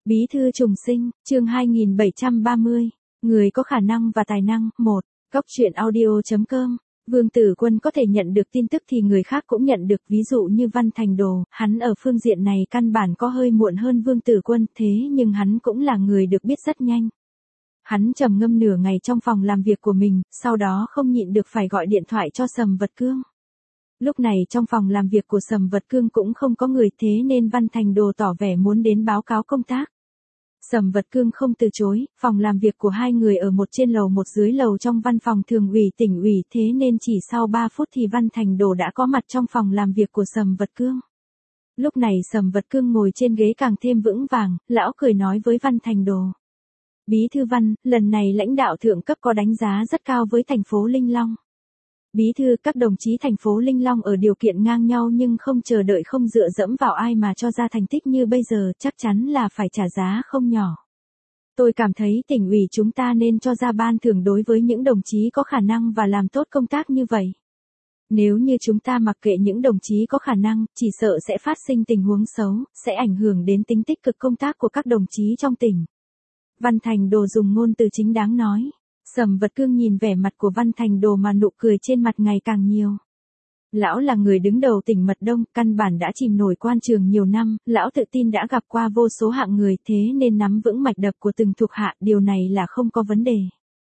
Bí thư trùng sinh, chương 2730, người có khả năng và tài năng, 1, Góc truyện audio.com. Vương Tử Quân có thể nhận được tin tức thì người khác cũng nhận được, ví dụ như Văn Thành Đồ, hắn ở phương diện này căn bản có hơi muộn hơn Vương Tử Quân, thế nhưng hắn cũng là người được biết rất nhanh. Hắn trầm ngâm nửa ngày trong phòng làm việc của mình, sau đó không nhịn được phải gọi điện thoại cho Sầm Vật Cương. Lúc này trong phòng làm việc của Sầm Vật Cương cũng không có người, thế nên Văn Thành Đồ tỏ vẻ muốn đến báo cáo công tác. Sầm Vật Cương không từ chối, phòng làm việc của hai người ở một trên lầu một dưới lầu trong văn phòng thường ủy tỉnh ủy, thế nên chỉ sau 3 phút thì Văn Thành Đồ đã có mặt trong phòng làm việc của Sầm Vật Cương. Lúc này Sầm Vật Cương ngồi trên ghế càng thêm vững vàng, lão cười nói với Văn Thành Đồ. Bí thư Văn, lần này lãnh đạo thượng cấp có đánh giá rất cao với thành phố Linh Long. Bí thư, các đồng chí thành phố Linh Long ở điều kiện ngang nhau nhưng không chờ đợi không dựa dẫm vào ai mà cho ra thành tích như bây giờ, chắc chắn là phải trả giá không nhỏ. Tôi cảm thấy tỉnh ủy chúng ta nên cho ra ban thưởng đối với những đồng chí có khả năng và làm tốt công tác như vậy. Nếu như chúng ta mặc kệ những đồng chí có khả năng, chỉ sợ sẽ phát sinh tình huống xấu, sẽ ảnh hưởng đến tính tích cực công tác của các đồng chí trong tỉnh. Văn Thành Đồ dùng ngôn từ chính đáng nói. Sầm Vật Cương nhìn vẻ mặt của Văn Thành Đồ mà nụ cười trên mặt ngày càng nhiều. Lão là người đứng đầu tỉnh Mật Đông, căn bản đã chìm nổi quan trường nhiều năm, lão tự tin đã gặp qua vô số hạng người, thế nên nắm vững mạch đập của từng thuộc hạ, điều này là không có vấn đề.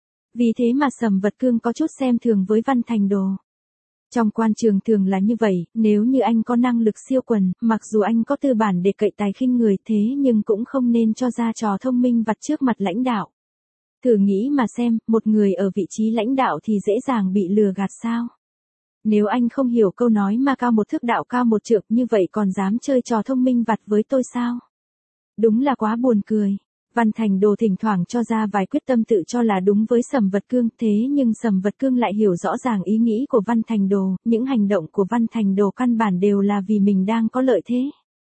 Vì thế mà Sầm Vật Cương có chút xem thường với Văn Thành Đồ. Trong quan trường thường là như vậy, nếu như anh có năng lực siêu quần, mặc dù anh có tư bản để cậy tài khinh người, thế nhưng cũng không nên cho ra trò thông minh vặt trước mặt lãnh đạo. Thử nghĩ mà xem, một người ở vị trí lãnh đạo thì dễ dàng bị lừa gạt sao? Nếu anh không hiểu câu nói mà cao một thước đạo cao một trượng như vậy còn dám chơi trò thông minh vặt với tôi sao? Đúng là quá buồn cười. Văn Thành Đồ thỉnh thoảng cho ra vài quyết tâm tự cho là đúng với Sầm Vật Cương, thế nhưng Sầm Vật Cương lại hiểu rõ ràng ý nghĩ của Văn Thành Đồ, những hành động của Văn Thành Đồ căn bản đều là vì mình đang có lợi thế.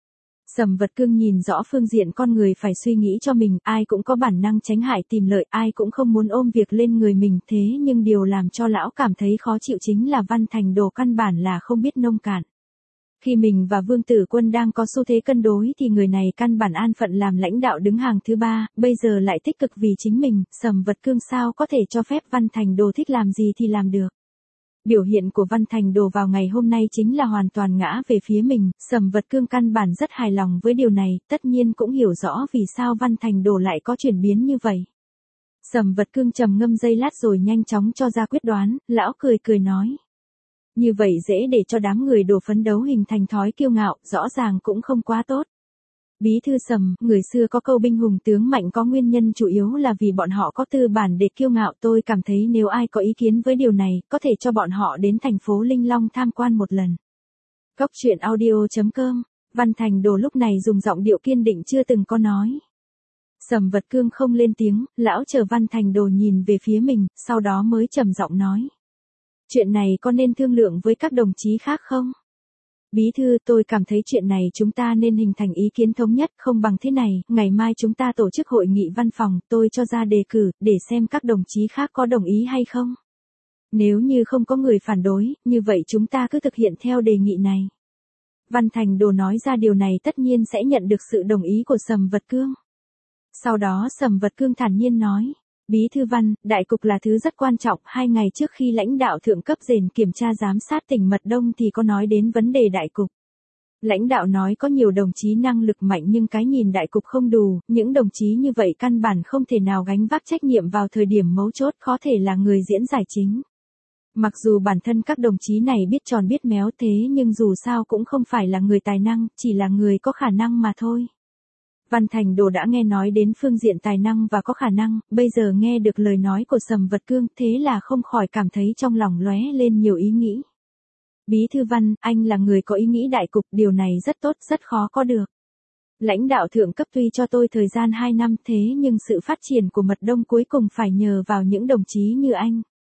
Sầm Vật Cương nhìn rõ phương diện con người phải suy nghĩ cho mình, ai cũng có bản năng tránh hại tìm lợi, ai cũng không muốn ôm việc lên người mình, thế nhưng điều làm cho lão cảm thấy khó chịu chính là Văn Thành Đồ căn bản là không biết nông cạn. Khi mình và Vương Tử Quân đang có xu thế cân đối thì người này căn bản an phận làm lãnh đạo đứng hàng thứ 3, bây giờ lại tích cực vì chính mình, Sầm Vật Cương sao có thể cho phép Văn Thành Đồ thích làm gì thì làm được. Biểu hiện của Văn Thành Đồ vào ngày hôm nay chính là hoàn toàn ngã về phía mình, Sầm Vật Cương căn bản rất hài lòng với điều này, tất nhiên cũng hiểu rõ vì sao Văn Thành Đồ lại có chuyển biến như vậy. Sầm Vật Cương trầm ngâm giây lát rồi nhanh chóng cho ra quyết đoán, lão cười cười nói. Như vậy dễ để cho đám người đổ phấn đấu hình thành thói kiêu ngạo, rõ ràng cũng không quá tốt. Bí thư Sầm, người xưa có câu binh hùng tướng mạnh có nguyên nhân chủ yếu là vì bọn họ có tư bản để kiêu ngạo, tôi cảm thấy nếu ai có ý kiến với điều này, có thể cho bọn họ đến thành phố Linh Long tham quan một lần. Góc truyện audio.com, Văn Thành Đồ lúc này dùng giọng điệu kiên định chưa từng có nói. Sầm Vật Cương không lên tiếng, lão chờ Văn Thành Đồ nhìn về phía mình, sau đó mới trầm giọng nói. Chuyện này có nên thương lượng với các đồng chí khác không? Bí thư, tôi cảm thấy chuyện này chúng ta nên hình thành ý kiến thống nhất, không bằng thế này, ngày mai chúng ta tổ chức hội nghị văn phòng, tôi cho ra đề cử, để xem các đồng chí khác có đồng ý hay không. Nếu như không có người phản đối, như vậy chúng ta cứ thực hiện theo đề nghị này. Văn Thành Đồ nói ra điều này tất nhiên sẽ nhận được sự đồng ý của Sầm Vật Cương. Sau đó Sầm Vật Cương thản nhiên nói. Bí thư Văn, đại cục là thứ rất quan trọng, 2 ngày trước khi lãnh đạo thượng cấp rèn kiểm tra giám sát tỉnh Mật Đông thì có nói đến vấn đề đại cục. Lãnh đạo nói có nhiều đồng chí năng lực mạnh nhưng cái nhìn đại cục không đủ, những đồng chí như vậy căn bản không thể nào gánh vác trách nhiệm vào thời điểm mấu chốt, có thể là người diễn giải chính. Mặc dù bản thân các đồng chí này biết tròn biết méo thế nhưng dù sao cũng không phải là người tài năng, chỉ là người có khả năng mà thôi. Văn Thành Đồ đã nghe nói đến phương diện tài năng và có khả năng, bây giờ nghe được lời nói của Sầm Vật Cương, thế là không khỏi cảm thấy trong lòng lóe lên nhiều ý nghĩ. Bí thư Văn, anh là người có ý nghĩ đại cục, điều này rất tốt, rất khó có được. Lãnh đạo thượng cấp tuy cho tôi thời gian 2 năm thế nhưng sự phát triển của Mật Đông cuối cùng phải nhờ vào những đồng chí như anh.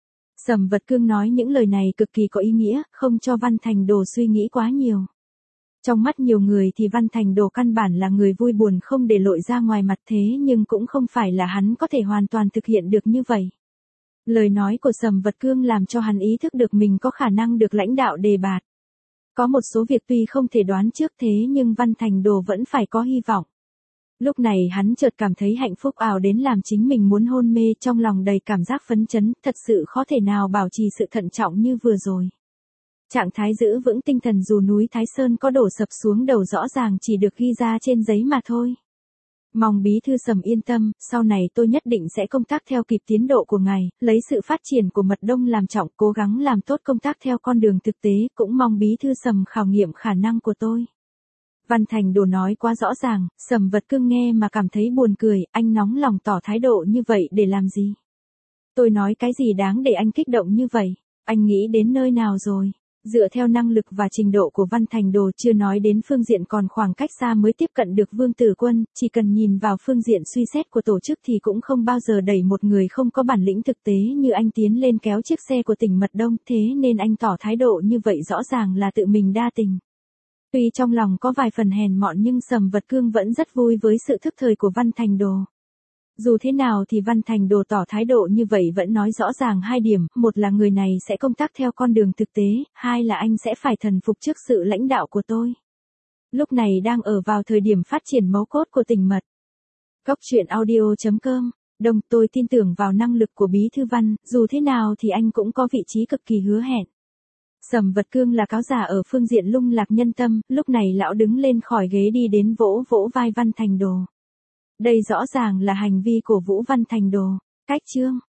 Sầm Vật Cương nói những lời này cực kỳ có ý nghĩa, không cho Văn Thành Đồ suy nghĩ quá nhiều. Trong mắt nhiều người thì Văn Thành Đồ căn bản là người vui buồn không để lộ ra ngoài mặt, thế nhưng cũng không phải là hắn có thể hoàn toàn thực hiện được như vậy. Lời nói của Sầm Vật Cương làm cho hắn ý thức được mình có khả năng được lãnh đạo đề bạt. Có một số việc tuy không thể đoán trước thế nhưng Văn Thành Đồ vẫn phải có hy vọng. Lúc này hắn chợt cảm thấy hạnh phúc ảo đến làm chính mình muốn hôn mê, trong lòng đầy cảm giác phấn chấn, thật sự khó thể nào bảo trì sự thận trọng như vừa rồi. Trạng thái giữ vững tinh thần dù núi Thái Sơn có đổ sập xuống đầu rõ ràng chỉ được ghi ra trên giấy mà thôi. Mong bí thư Sầm yên tâm, sau này tôi nhất định sẽ công tác theo kịp tiến độ của ngài, lấy sự phát triển của mật đông làm trọng, cố gắng làm tốt công tác theo con đường thực tế, cũng mong bí thư Sầm khảo nghiệm khả năng của tôi. Văn Thành Đồ nói quá rõ ràng, Sầm Vật Cương nghe mà cảm thấy buồn cười, anh nóng lòng tỏ thái độ như vậy để làm gì? Tôi nói cái gì đáng để anh kích động như vậy? Anh nghĩ đến nơi nào rồi? Dựa theo năng lực và trình độ của Văn Thành Đồ, chưa nói đến phương diện còn khoảng cách xa mới tiếp cận được Vương Tử Quân, chỉ cần nhìn vào phương diện suy xét của tổ chức thì cũng không bao giờ đẩy một người không có bản lĩnh thực tế như anh tiến lên kéo chiếc xe của tỉnh Mật Đông, thế nên anh tỏ thái độ như vậy rõ ràng là tự mình đa tình. Tuy trong lòng có vài phần hèn mọn nhưng Sầm Vật Cương vẫn rất vui với sự thức thời của Văn Thành Đồ. Dù thế nào thì Văn Thành Đồ tỏ thái độ như vậy vẫn nói rõ ràng hai điểm, một là người này sẽ công tác theo con đường thực tế, hai là anh sẽ phải thần phục trước sự lãnh đạo của tôi. Lúc này đang ở vào thời điểm phát triển mấu cốt của tỉnh Mật. Cốc truyện audio.com. Đồng, tôi tin tưởng vào năng lực của Bí thư Văn, dù thế nào thì anh cũng có vị trí cực kỳ hứa hẹn. Sầm Vật Cương là cáo giả ở phương diện lung lạc nhân tâm, lúc này lão đứng lên khỏi ghế đi đến vỗ vỗ vai Văn Thành Đồ. Đây rõ ràng là hành vi của Vũ Văn Thành Đồ. Cách chương